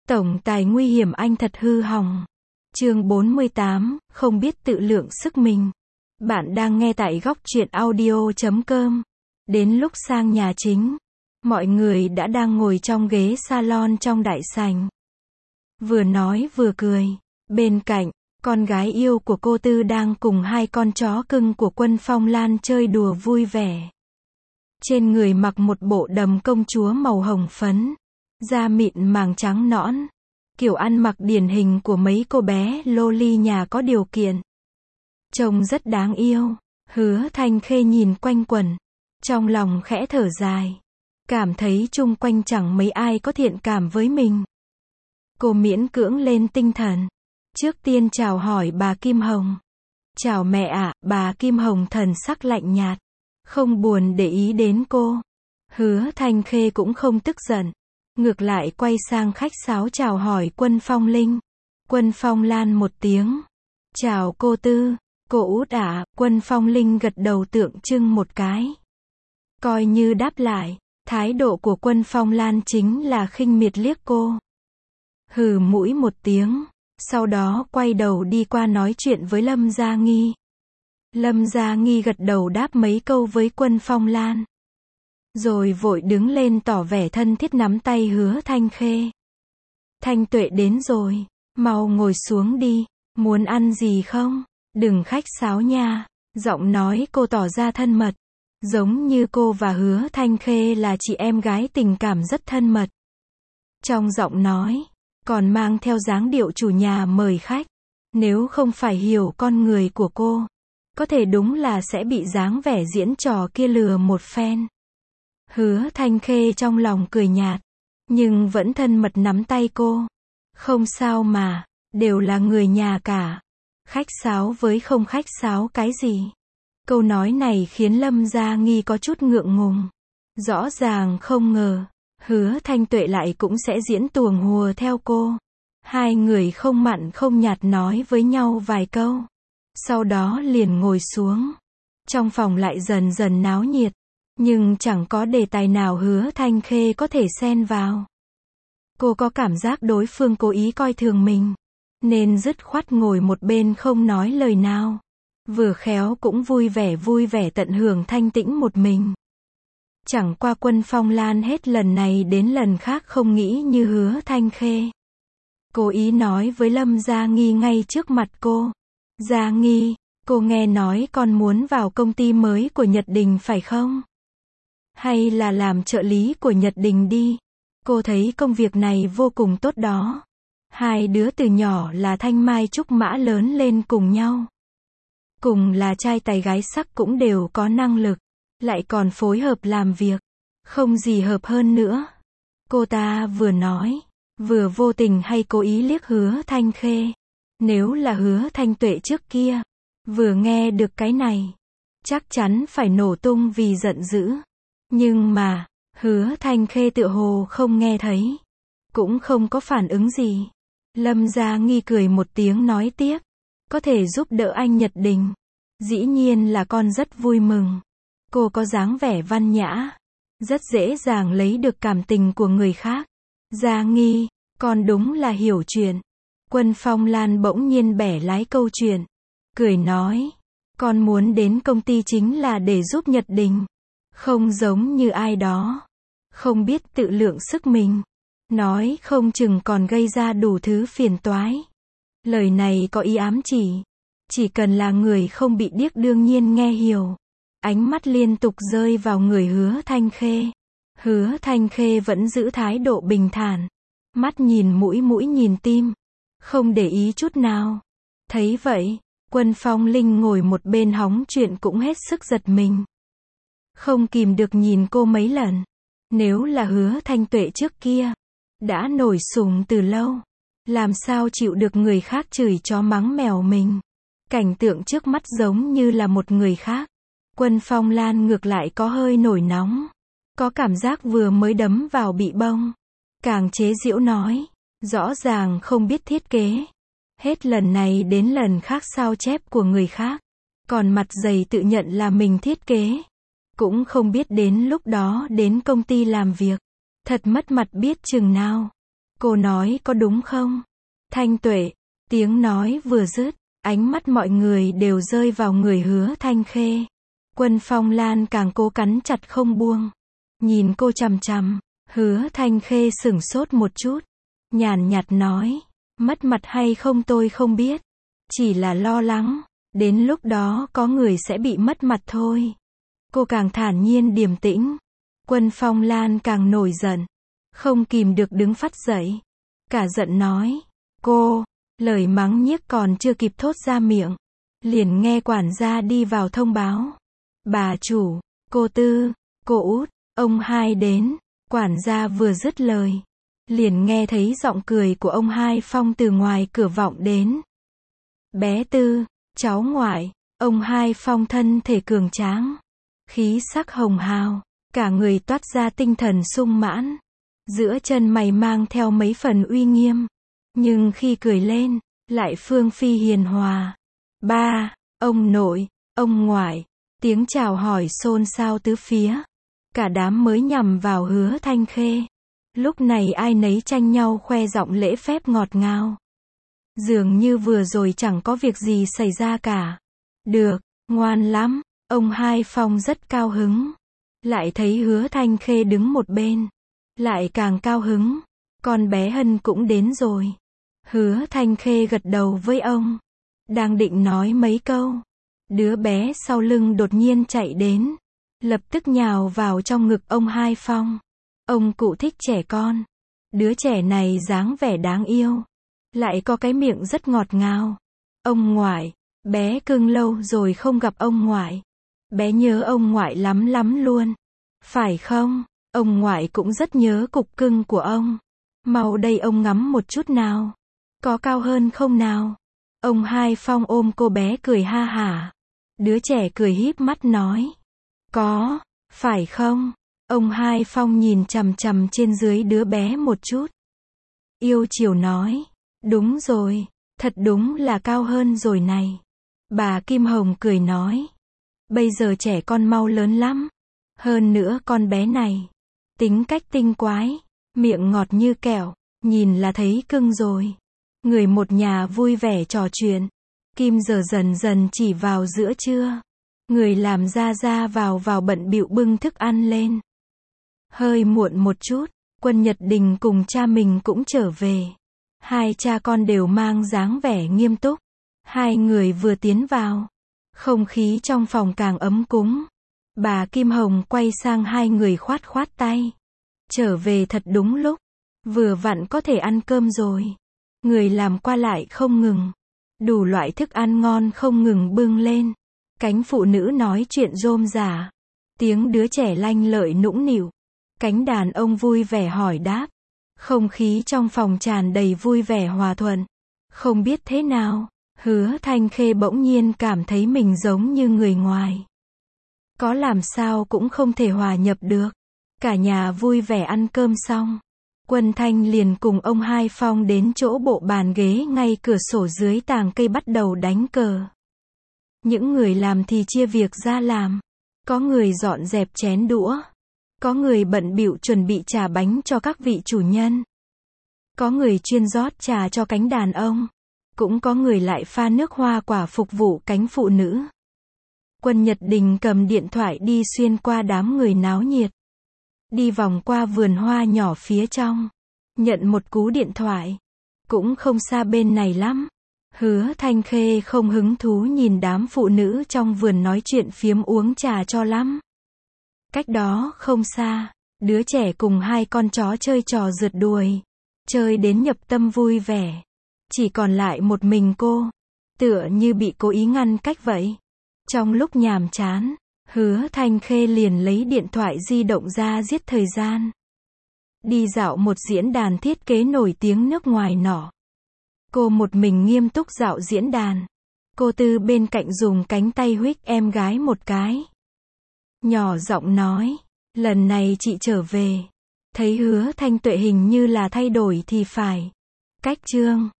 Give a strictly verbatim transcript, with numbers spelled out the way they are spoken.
Tổng tài nguy hiểm anh thật hư hỏng. Chương bốn mươi tám, không biết tự lượng sức mình. Bạn đang nghe tại góc truyện audio chấm com. Đến lúc sang nhà chính, mọi người đã đang ngồi trong ghế salon trong đại sảnh. Vừa nói vừa cười. Bên cạnh, con gái yêu của cô Tư đang cùng hai con chó cưng của Quân Phong Lan chơi đùa vui vẻ. Trên người mặc một bộ đầm công chúa màu hồng phấn, da mịn màng trắng nõn, kiểu ăn mặc điển hình của mấy cô bé loli nhà có điều kiện. Trông rất đáng yêu. Hứa Thanh Khê nhìn quanh quẩn, trong lòng khẽ thở dài, cảm thấy chung quanh chẳng mấy ai có thiện cảm với mình. Cô miễn cưỡng lên tinh thần, trước tiên chào hỏi bà Kim Hồng. Chào mẹ ạ. Bà Kim Hồng thần sắc lạnh nhạt, không buồn để ý đến cô. Hứa Thanh Khê cũng không tức giận, ngược lại quay sang khách sáo chào hỏi Quân Phong Linh. Quân Phong Lan một tiếng. Chào cô Tư. Cô út ạ. Quân Phong Linh gật đầu tượng trưng một cái, coi như đáp lại. Thái độ của Quân Phong Lan chính là khinh miệt liếc cô. Hừ mũi một tiếng, sau đó quay đầu đi qua nói chuyện với Lâm Gia Nghi. Lâm Gia Nghi gật đầu đáp mấy câu với Quân Phong Lan, rồi vội đứng lên tỏ vẻ thân thiết nắm tay Hứa Thanh Khê. Thanh Tuệ đến rồi, mau ngồi xuống đi, muốn ăn gì không? Đừng khách sáo nha. Giọng nói cô tỏ ra thân mật, giống như cô và Hứa Thanh Khê là chị em gái tình cảm rất thân mật. Trong giọng nói, còn mang theo dáng điệu chủ nhà mời khách. Nếu không phải hiểu con người của cô, có thể đúng là sẽ bị dáng vẻ diễn trò kia lừa một phen. Hứa Thanh Khê trong lòng cười nhạt, nhưng vẫn thân mật nắm tay cô. Không sao mà, đều là người nhà cả. Khách sáo với không khách sáo cái gì? Câu nói này khiến Lâm Gia Nghi có chút ngượng ngùng. Rõ ràng không ngờ, Hứa Thanh Tuệ lại cũng sẽ diễn tuồng hùa theo cô. Hai người không mặn không nhạt nói với nhau vài câu, sau đó liền ngồi xuống. Trong phòng lại dần dần náo nhiệt, nhưng chẳng có đề tài nào Hứa Thanh Khê có thể xen vào. Cô có cảm giác đối phương cố ý coi thường mình, nên dứt khoát ngồi một bên không nói lời nào. Vừa khéo cũng vui vẻ vui vẻ tận hưởng thanh tĩnh một mình. Chẳng qua Quân Phong Lan hết lần này đến lần khác không nghĩ như Hứa Thanh Khê. Cố ý nói với Lâm Gia Nghi ngay trước mặt cô. Gia Nghi, cô nghe nói con muốn vào công ty mới của Nhật Đình phải không? Hay là làm trợ lý của Nhật Đình đi. Cô thấy công việc này vô cùng tốt đó. Hai đứa từ nhỏ là thanh mai trúc mã lớn lên cùng nhau. Cùng là trai tài gái sắc cũng đều có năng lực, lại còn phối hợp làm việc. Không gì hợp hơn nữa. Cô ta vừa nói, vừa vô tình hay cố ý liếc Hứa Thanh Khê. Nếu là Hứa Thanh Tuệ trước kia, vừa nghe được cái này, chắc chắn phải nổ tung vì giận dữ. Nhưng mà, Hứa Thanh Khê tựa hồ không nghe thấy, cũng không có phản ứng gì. Lâm Gia Nghi cười một tiếng nói tiếp, có thể giúp đỡ anh Nhật Đình, dĩ nhiên là con rất vui mừng. Cô có dáng vẻ văn nhã, rất dễ dàng lấy được cảm tình của người khác. Gia Nghi, con đúng là hiểu chuyện. Quân Phong Lan bỗng nhiên bẻ lái câu chuyện, cười nói, con muốn đến công ty chính là để giúp Nhật Đình, không giống như ai đó, không biết tự lượng sức mình, nói không chừng còn gây ra đủ thứ phiền toái. Lời này có ý ám chỉ, chỉ cần là người không bị điếc đương nhiên nghe hiểu. Ánh mắt liên tục rơi vào người Hứa Thanh Khê. Hứa Thanh Khê vẫn giữ thái độ bình thản, mắt nhìn mũi mũi nhìn tim, không để ý chút nào. Thấy vậy, Quân Phong Linh ngồi một bên hóng chuyện cũng hết sức giật mình, không kìm được nhìn cô mấy lần. Nếu là Hứa Thanh Tuệ trước kia, đã nổi sùng từ lâu, làm sao chịu được người khác chửi chó mắng mèo mình. Cảnh tượng trước mắt giống như là một người khác. Quân Phong Lan ngược lại có hơi nổi nóng, có cảm giác vừa mới đấm vào bị bông. Càng chế giễu nói, rõ ràng không biết thiết kế, hết lần này đến lần khác sao chép của người khác, còn mặt dày tự nhận là mình thiết kế. Cũng không biết đến lúc đó đến công ty làm việc, thật mất mặt biết chừng nào. Cô nói có đúng không? Thanh Tuệ. Tiếng nói vừa dứt, ánh mắt mọi người đều rơi vào người Hứa Thanh Khê. Quân Phong Lan càng cố cắn chặt không buông. Nhìn cô chằm chằm, Hứa Thanh Khê sửng sốt một chút. Nhàn nhạt nói, mất mặt hay không tôi không biết. Chỉ là lo lắng, đến lúc đó có người sẽ bị mất mặt thôi. Cô càng thản nhiên điềm tĩnh. Quân Phong Lan càng nổi giận. Không kìm được đứng phắt dậy. Cả giận nói, cô, lời mắng nhiếc còn chưa kịp thốt ra miệng. Liền nghe quản gia đi vào thông báo. Bà chủ, cô Tư, cô Út, ông Hai đến. Quản gia vừa dứt lời, liền nghe thấy giọng cười của ông Hai Phong từ ngoài cửa vọng đến. Bé Tư, cháu ngoại. Ông Hai Phong thân thể cường tráng, khí sắc hồng hào, cả người toát ra tinh thần sung mãn. Giữa chân mày mang theo mấy phần uy nghiêm, nhưng khi cười lên, lại phương phi hiền hòa. Ba, ông nội, ông ngoại, tiếng chào hỏi xôn xao tứ phía. Cả đám mới nhằm vào Hứa Thanh Khê. Lúc này ai nấy tranh nhau khoe giọng lễ phép ngọt ngào. Dường như vừa rồi chẳng có việc gì xảy ra cả. Được, ngoan lắm, ông Hai Phong rất cao hứng. Lại thấy Hứa Thanh Khê đứng một bên, lại càng cao hứng. Con bé Hân cũng đến rồi. Hứa Thanh Khê gật đầu với ông, đang định nói mấy câu, đứa bé sau lưng đột nhiên chạy đến, lập tức nhào vào trong ngực ông Hai Phong. Ông cụ thích trẻ con. Đứa trẻ này dáng vẻ đáng yêu, lại có cái miệng rất ngọt ngào. Ông ngoại, bé cưng lâu rồi không gặp ông ngoại. Bé nhớ ông ngoại lắm lắm luôn. Phải không? Ông ngoại cũng rất nhớ cục cưng của ông. Mau đây ông ngắm một chút nào. Có cao hơn không nào? Ông Hai Phong ôm cô bé cười ha hả. Đứa trẻ cười híp mắt nói. Có, phải không? Ông Hai Phong nhìn chằm chằm trên dưới đứa bé một chút. Yêu chiều nói. Đúng rồi, thật đúng là cao hơn rồi này. Bà Kim Hồng cười nói. Bây giờ trẻ con mau lớn lắm. Hơn nữa con bé này, tính cách tinh quái, miệng ngọt như kẹo, nhìn là thấy cưng rồi. Người một nhà vui vẻ trò chuyện. Kim giờ dần dần chỉ vào giữa trưa. Người làm ra ra vào vào bận bịu bưng thức ăn lên. Hơi muộn một chút, Quân Nhật Đình cùng cha mình cũng trở về. Hai cha con đều mang dáng vẻ nghiêm túc. Hai người vừa tiến vào, không khí trong phòng càng ấm cúng. Bà Kim Hồng quay sang hai người khoát khoát tay. Trở về thật đúng lúc. Vừa vặn có thể ăn cơm rồi. Người làm qua lại không ngừng. Đủ loại thức ăn ngon không ngừng bưng lên. Cánh phụ nữ nói chuyện rôm rả. Tiếng đứa trẻ lanh lợi nũng nịu. Cánh đàn ông vui vẻ hỏi đáp. Không khí trong phòng tràn đầy vui vẻ hòa thuận. Không biết thế nào, Hứa Thanh Khê bỗng nhiên cảm thấy mình giống như người ngoài. Có làm sao cũng không thể hòa nhập được. Cả nhà vui vẻ ăn cơm xong. Quân Thanh liền cùng ông Hai Phong đến chỗ bộ bàn ghế ngay cửa sổ dưới tàng cây bắt đầu đánh cờ. Những người làm thì chia việc ra làm. Có người dọn dẹp chén đũa. Có người bận bịu chuẩn bị trà bánh cho các vị chủ nhân. Có người chuyên rót trà cho cánh đàn ông. Cũng có người lại pha nước hoa quả phục vụ cánh phụ nữ. Quân Nhật Đình cầm điện thoại đi xuyên qua đám người náo nhiệt. Đi vòng qua vườn hoa nhỏ phía trong. Nhận một cú điện thoại. Cũng không xa bên này lắm. Hứa Thanh Khê không hứng thú nhìn đám phụ nữ trong vườn nói chuyện phiếm uống trà cho lắm. Cách đó không xa, đứa trẻ cùng hai con chó chơi trò rượt đuổi. Chơi đến nhập tâm vui vẻ. Chỉ còn lại một mình cô. Tựa như bị cố ý ngăn cách vậy. Trong lúc nhàm chán, Hứa Thanh Khê liền lấy điện thoại di động ra giết thời gian. Đi dạo một diễn đàn thiết kế nổi tiếng nước ngoài nọ. Cô một mình nghiêm túc dạo diễn đàn. Cô Tư bên cạnh dùng cánh tay huých em gái một cái. Nhỏ giọng nói, lần này chị trở về. Thấy Hứa Thanh Tuệ hình như là thay đổi thì phải. Cách chương